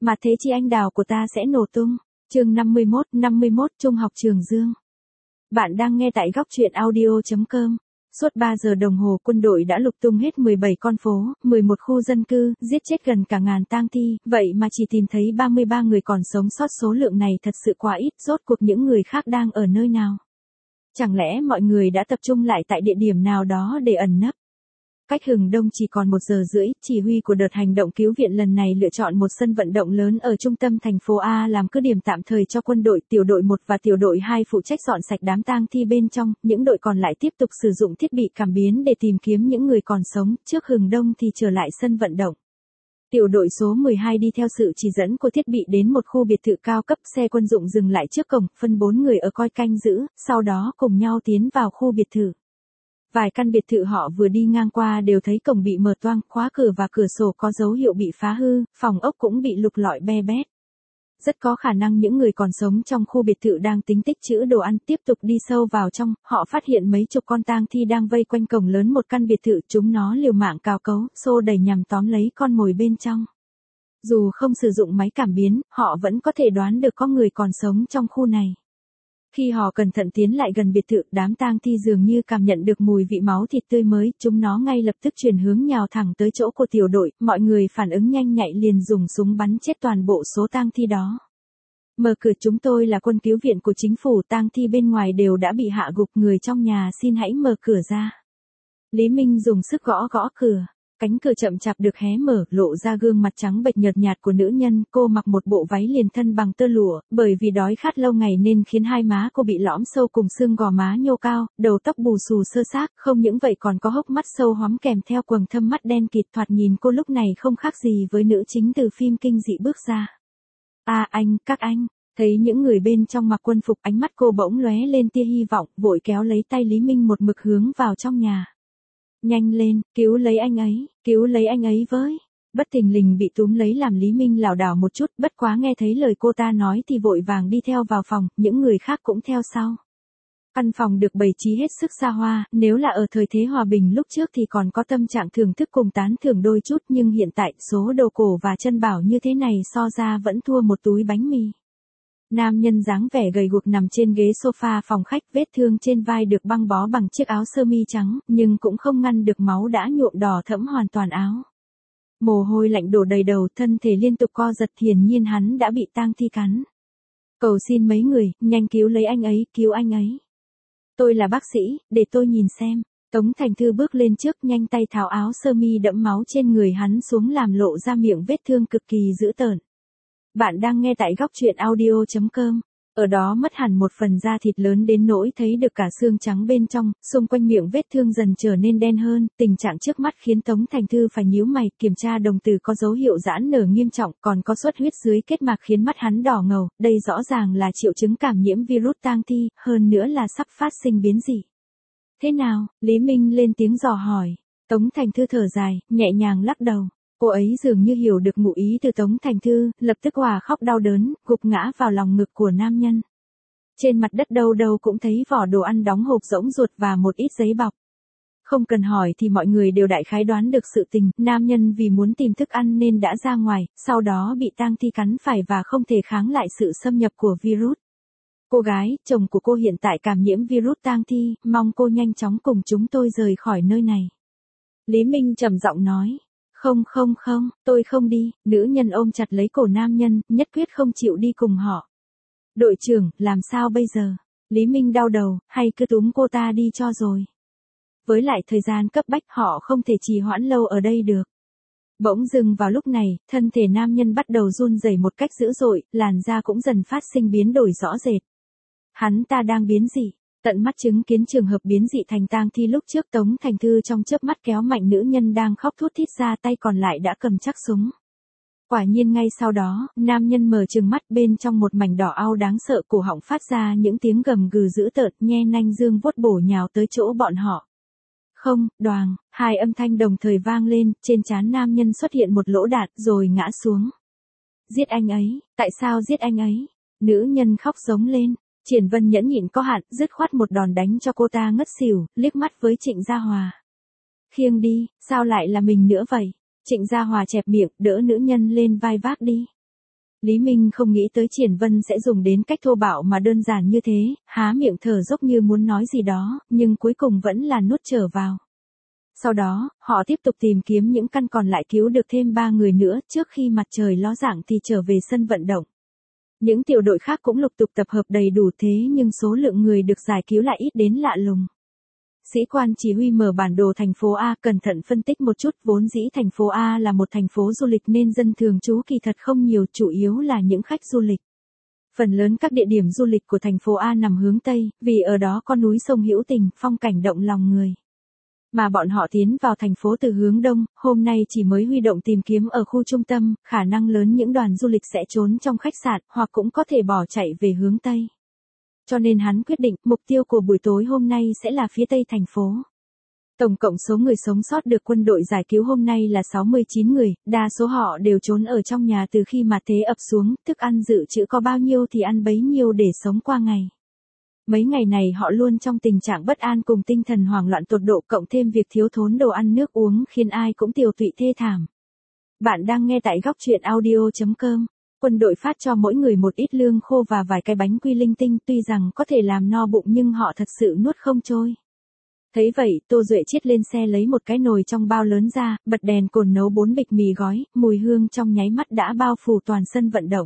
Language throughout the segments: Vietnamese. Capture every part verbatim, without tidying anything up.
Mà thế chi anh đào của ta sẽ nổ tung. Chương năm mươi mốt, năm mươi mốt Trung học Trường Dương. Bạn đang nghe tại góc truyện audio chấm com. Suốt ba giờ đồng hồ quân đội đã lục tung hết mười bảy con phố, mười một khu dân cư, giết chết gần cả ngàn tang thi, vậy mà chỉ tìm thấy ba mươi ba người còn sống sót. Số lượng này thật sự quá ít, rốt cuộc những người khác đang ở nơi nào? Chẳng lẽ mọi người đã tập trung lại tại địa điểm nào đó để ẩn nấp? Cách Hừng Đông chỉ còn một giờ rưỡi, chỉ huy của đợt hành động cứu viện lần này lựa chọn một sân vận động lớn ở trung tâm thành phố A làm cứ điểm tạm thời cho quân đội. Tiểu đội một và tiểu đội hai phụ trách dọn sạch đám tang thi bên trong, những đội còn lại tiếp tục sử dụng thiết bị cảm biến để tìm kiếm những người còn sống. Trước Hừng Đông thì trở lại sân vận động. Tiểu đội số mười hai đi theo sự chỉ dẫn của thiết bị đến một khu biệt thự cao cấp, xe quân dụng dừng lại trước cổng, phân bốn người ở coi canh giữ, sau đó cùng nhau tiến vào khu biệt thự. Vài căn biệt thự họ vừa đi ngang qua đều thấy cổng bị mở toang, khóa cửa và cửa sổ có dấu hiệu bị phá hư, phòng ốc cũng bị lục lọi be bét. Rất có khả năng những người còn sống trong khu biệt thự đang tính tích trữ đồ ăn. Tiếp tục đi sâu vào trong, họ phát hiện mấy chục con tang thi đang vây quanh cổng lớn một căn biệt thự. Chúng nó liều mạng cào cấu, xô đẩy nhằm tóm lấy con mồi bên trong. Dù không sử dụng máy cảm biến, họ vẫn có thể đoán được có người còn sống trong khu này. Khi họ cẩn thận tiến lại gần biệt thự, đám tang thi dường như cảm nhận được mùi vị máu thịt tươi mới, chúng nó ngay lập tức chuyển hướng nhào thẳng tới chỗ của tiểu đội. Mọi người phản ứng nhanh nhạy liền dùng súng bắn chết toàn bộ số tang thi đó. Mở cửa, chúng tôi là quân cứu viện của chính phủ, tang thi bên ngoài đều đã bị hạ gục, người trong nhà xin hãy mở cửa ra. Lý Minh dùng sức gõ gõ cửa. Cánh cửa chậm chạp được hé mở, lộ ra gương mặt trắng bệch nhợt nhạt của nữ nhân. Cô mặc một bộ váy liền thân bằng tơ lụa, bởi vì đói khát lâu ngày nên khiến hai má cô bị lõm sâu cùng xương gò má nhô cao, đầu tóc bù xù sơ xác, không những vậy còn có hốc mắt sâu hoắm kèm theo quầng thâm mắt đen kịt. Thoạt nhìn cô lúc này không khác gì với nữ chính từ phim kinh dị bước ra. À anh, các anh. Thấy những người bên trong mặc quân phục, ánh mắt cô bỗng lóe lên tia hy vọng, vội kéo lấy tay Lý Minh một mực hướng vào trong nhà. Nhanh lên, cứu lấy anh ấy, cứu lấy anh ấy với. Bất thình lình bị túm lấy làm Lý Minh lảo đảo một chút, bất quá nghe thấy lời cô ta nói thì vội vàng đi theo vào phòng, những người khác cũng theo sau. Căn phòng được bày trí hết sức xa hoa, nếu là ở thời thế hòa bình lúc trước thì còn có tâm trạng thưởng thức cùng tán thưởng đôi chút, nhưng hiện tại số đồ cổ và chân bảo như thế này so ra vẫn thua một túi bánh mì. Nam nhân dáng vẻ gầy guộc nằm trên ghế sofa phòng khách, vết thương trên vai được băng bó bằng chiếc áo sơ mi trắng, nhưng cũng không ngăn được máu đã nhuộm đỏ thẫm hoàn toàn áo. Mồ hôi lạnh đổ đầy đầu, thân thể liên tục co giật, hiển nhiên hắn đã bị tang thi cắn. Cầu xin mấy người, nhanh cứu lấy anh ấy, cứu anh ấy. Tôi là bác sĩ, để tôi nhìn xem. Tống Thành Thư bước lên trước, nhanh tay tháo áo sơ mi đẫm máu trên người hắn xuống làm lộ ra miệng vết thương cực kỳ dữ tợn. Bạn đang nghe tại góc truyện audio chấm com. Ở đó mất hẳn một phần da thịt lớn đến nỗi thấy được cả xương trắng bên trong, xung quanh miệng vết thương dần trở nên đen hơn. Tình trạng trước mắt khiến Tống Thành Thư phải nhíu mày, kiểm tra đồng tử có dấu hiệu giãn nở nghiêm trọng, còn có xuất huyết dưới kết mạc khiến mắt hắn đỏ ngầu. Đây rõ ràng là triệu chứng cảm nhiễm virus tang thi, hơn nữa là sắp phát sinh biến dị. Thế nào? Lý Minh lên tiếng dò hỏi. Tống Thành Thư thở dài, nhẹ nhàng lắc đầu. Cô ấy dường như hiểu được ngụ ý từ Tống Thành Thư, lập tức òa khóc đau đớn, gục ngã vào lòng ngực của nam nhân. Trên mặt đất đâu đâu cũng thấy vỏ đồ ăn đóng hộp rỗng ruột và một ít giấy bọc. Không cần hỏi thì mọi người đều đại khái đoán được sự tình, nam nhân vì muốn tìm thức ăn nên đã ra ngoài, sau đó bị tang thi cắn phải và không thể kháng lại sự xâm nhập của virus. Cô gái, chồng của cô hiện tại cảm nhiễm virus tang thi, mong cô nhanh chóng cùng chúng tôi rời khỏi nơi này. Lý Minh trầm giọng nói. Không không không, tôi không đi. Nữ nhân ôm chặt lấy cổ nam nhân, nhất quyết không chịu đi cùng họ. Đội trưởng, làm sao bây giờ? Lý Minh đau đầu, hay cứ túm cô ta đi cho rồi. Với lại thời gian cấp bách họ không thể trì hoãn lâu ở đây được. Bỗng dưng vào lúc này, thân thể nam nhân bắt đầu run rẩy một cách dữ dội, làn da cũng dần phát sinh biến đổi rõ rệt. Hắn ta đang biến dị. Tận mắt chứng kiến trường hợp biến dị thành tang thi lúc trước, Tống Thành Thư trong chớp mắt kéo mạnh nữ nhân đang khóc thút thít ra, tay còn lại đã cầm chắc súng. Quả nhiên ngay sau đó, nam nhân mở trừng mắt, bên trong một mảnh đỏ au đáng sợ, cổ họng phát ra những tiếng gầm gừ dữ tợn, nhe nanh dương vuốt bổ nhào tới chỗ bọn họ. Không, đoàng, hai âm thanh đồng thời vang lên, trên trán nam nhân xuất hiện một lỗ đạn rồi ngã xuống. Giết anh ấy, tại sao giết anh ấy? Nữ nhân khóc giống lên. Triển Vân nhẫn nhịn có hạn, dứt khoát một đòn đánh cho cô ta ngất xỉu, liếc mắt với Trịnh Gia Hòa. Khiêng đi, sao lại là mình nữa vậy? Trịnh Gia Hòa chẹp miệng, đỡ nữ nhân lên vai vác đi. Lý Minh không nghĩ tới Triển Vân sẽ dùng đến cách thô bạo mà đơn giản như thế, há miệng thở dốc như muốn nói gì đó, nhưng cuối cùng vẫn là nuốt trở vào. Sau đó, họ tiếp tục tìm kiếm những căn còn lại cứu được thêm ba người nữa trước khi mặt trời ló dạng thì trở về sân vận động. Những tiểu đội khác cũng lục tục tập hợp đầy đủ thế nhưng số lượng người được giải cứu lại ít đến lạ lùng. Sĩ quan chỉ huy mở bản đồ thành phố A cẩn thận phân tích một chút, vốn dĩ thành phố A là một thành phố du lịch nên dân thường trú kỳ thật không nhiều, chủ yếu là những khách du lịch. Phần lớn các địa điểm du lịch của thành phố A nằm hướng Tây, vì ở đó có núi sông hữu tình, phong cảnh động lòng người. Mà bọn họ tiến vào thành phố từ hướng Đông, hôm nay chỉ mới huy động tìm kiếm ở khu trung tâm, khả năng lớn những đoàn du lịch sẽ trốn trong khách sạn, hoặc cũng có thể bỏ chạy về hướng Tây. Cho nên hắn quyết định, mục tiêu của buổi tối hôm nay sẽ là phía Tây thành phố. Tổng cộng số người sống sót được quân đội giải cứu hôm nay là sáu mươi chín người, đa số họ đều trốn ở trong nhà từ khi mà thế ập xuống, thức ăn dự trữ có bao nhiêu thì ăn bấy nhiêu để sống qua ngày. Mấy ngày này họ luôn trong tình trạng bất an cùng tinh thần hoảng loạn tột độ, cộng thêm việc thiếu thốn đồ ăn nước uống khiến ai cũng tiều tụy thê thảm. Bạn đang nghe tại góc truyện audio chấm com. Quân đội phát cho mỗi người một ít lương khô và vài cái bánh quy linh tinh, tuy rằng có thể làm no bụng nhưng họ thật sự nuốt không trôi. Thấy vậy, Tô Duệ chiết lên xe lấy một cái nồi trong bao lớn ra, bật đèn cồn nấu bốn bịch mì gói, mùi hương trong nháy mắt đã bao phủ toàn sân vận động.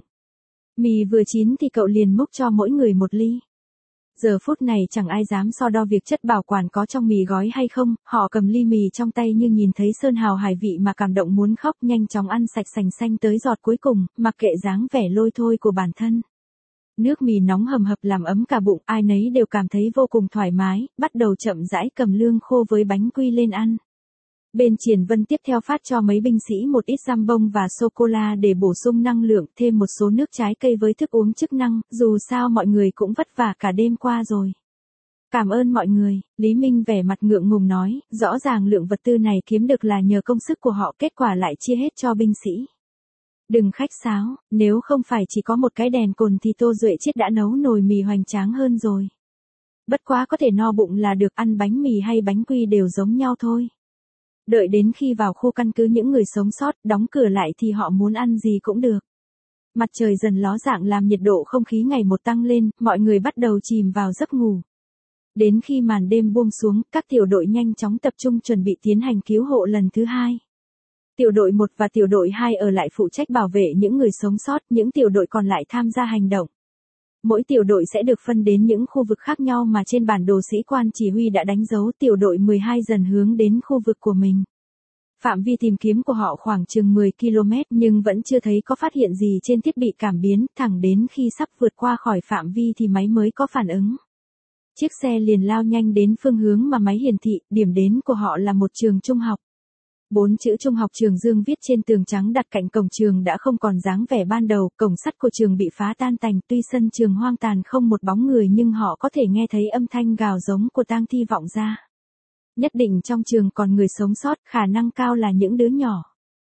Mì vừa chín thì cậu liền múc cho mỗi người một ly. Giờ phút này chẳng ai dám so đo việc chất bảo quản có trong mì gói hay không, họ cầm ly mì trong tay như nhìn thấy sơn hào hải vị mà cảm động muốn khóc, nhanh chóng ăn sạch sành xanh tới giọt cuối cùng, mặc kệ dáng vẻ lôi thôi của bản thân. Nước mì nóng hầm hập làm ấm cả bụng, ai nấy đều cảm thấy vô cùng thoải mái, bắt đầu chậm rãi cầm lương khô với bánh quy lên ăn. Bên Triển Vân tiếp theo phát cho mấy binh sĩ một ít giam bông và sô-cô-la để bổ sung năng lượng, thêm một số nước trái cây với thức uống chức năng, dù sao mọi người cũng vất vả cả đêm qua rồi. Cảm ơn mọi người, Lý Minh vẻ mặt ngượng ngùng nói, rõ ràng lượng vật tư này kiếm được là nhờ công sức của họ, kết quả lại chia hết cho binh sĩ. Đừng khách sáo, nếu không phải chỉ có một cái đèn cồn thì Tô Duệ Chiết đã nấu nồi mì hoành tráng hơn rồi. Bất quá có thể no bụng là được, ăn bánh mì hay bánh quy đều giống nhau thôi. Đợi đến khi vào khu căn cứ những người sống sót, đóng cửa lại thì họ muốn ăn gì cũng được. Mặt trời dần ló dạng làm nhiệt độ không khí ngày một tăng lên, mọi người bắt đầu chìm vào giấc ngủ. Đến khi màn đêm buông xuống, các tiểu đội nhanh chóng tập trung chuẩn bị tiến hành cứu hộ lần thứ hai. Tiểu đội một và tiểu đội hai ở lại phụ trách bảo vệ những người sống sót, những tiểu đội còn lại tham gia hành động. Mỗi tiểu đội sẽ được phân đến những khu vực khác nhau mà trên bản đồ sĩ quan chỉ huy đã đánh dấu, tiểu đội mười hai dần hướng đến khu vực của mình. Phạm vi tìm kiếm của họ khoảng chừng mười ki lô mét nhưng vẫn chưa thấy có phát hiện gì trên thiết bị cảm biến, thẳng đến khi sắp vượt qua khỏi phạm vi thì máy mới có phản ứng. Chiếc xe liền lao nhanh đến phương hướng mà máy hiển thị, điểm đến của họ là một trường trung học. Bốn chữ Trung học Trường Dương viết trên tường trắng đặt cạnh cổng trường đã không còn dáng vẻ ban đầu, cổng sắt của trường bị phá tan tành, tuy sân trường hoang tàn không một bóng người nhưng họ có thể nghe thấy âm thanh gào giống của tang thi vọng ra. Nhất định trong trường còn người sống sót, khả năng cao là những đứa nhỏ.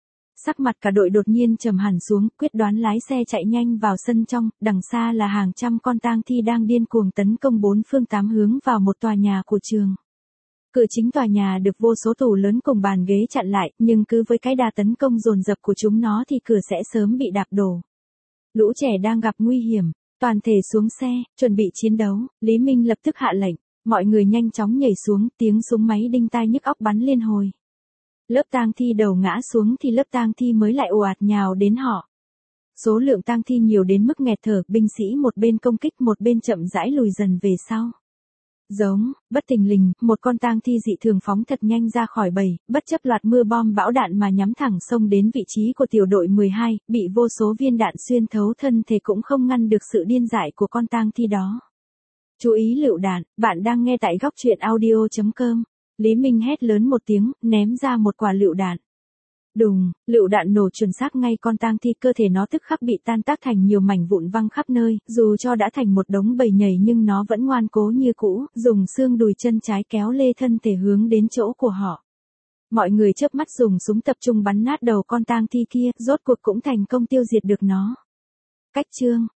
Sắc mặt cả đội đột nhiên trầm hẳn xuống, quyết đoán lái xe chạy nhanh vào sân trong, đằng xa là hàng trăm con tang thi đang điên cuồng tấn công bốn phương tám hướng vào một tòa nhà của trường. Cửa chính tòa nhà được vô số tủ lớn cùng bàn ghế chặn lại, nhưng cứ với cái đà tấn công dồn dập của chúng nó thì cửa sẽ sớm bị đạp đổ. Lũ trẻ đang gặp nguy hiểm, toàn thể xuống xe, chuẩn bị chiến đấu, Lý Minh lập tức hạ lệnh, mọi người nhanh chóng nhảy xuống, tiếng súng máy đinh tai nhức óc bắn liên hồi. Lớp tang thi đầu ngã xuống thì lớp tang thi mới lại ồ ạt nhào đến họ. Số lượng tang thi nhiều đến mức nghẹt thở, binh sĩ một bên công kích một bên chậm rãi lùi dần về sau. Giống, bất thình lình, một con tang thi dị thường phóng thật nhanh ra khỏi bầy, bất chấp loạt mưa bom bão đạn mà nhắm thẳng xông đến vị trí của tiểu đội mười hai, bị vô số viên đạn xuyên thấu thân thể cũng không ngăn được sự điên dại của con tang thi đó. Chú ý lựu đạn, bạn đang nghe tại góc truyện audio chấm com. Lý Minh hét lớn một tiếng, ném ra một quả lựu đạn. Đùng, lựu đạn nổ chuẩn xác ngay con tang thi, cơ thể nó tức khắc bị tan tác thành nhiều mảnh vụn văng khắp nơi, dù cho đã thành một đống bầy nhầy nhưng nó vẫn ngoan cố như cũ, dùng xương đùi chân trái kéo lê thân thể hướng đến chỗ của họ. Mọi người chớp mắt dùng súng tập trung bắn nát đầu con tang thi kia, rốt cuộc cũng thành công tiêu diệt được nó. Cách chương,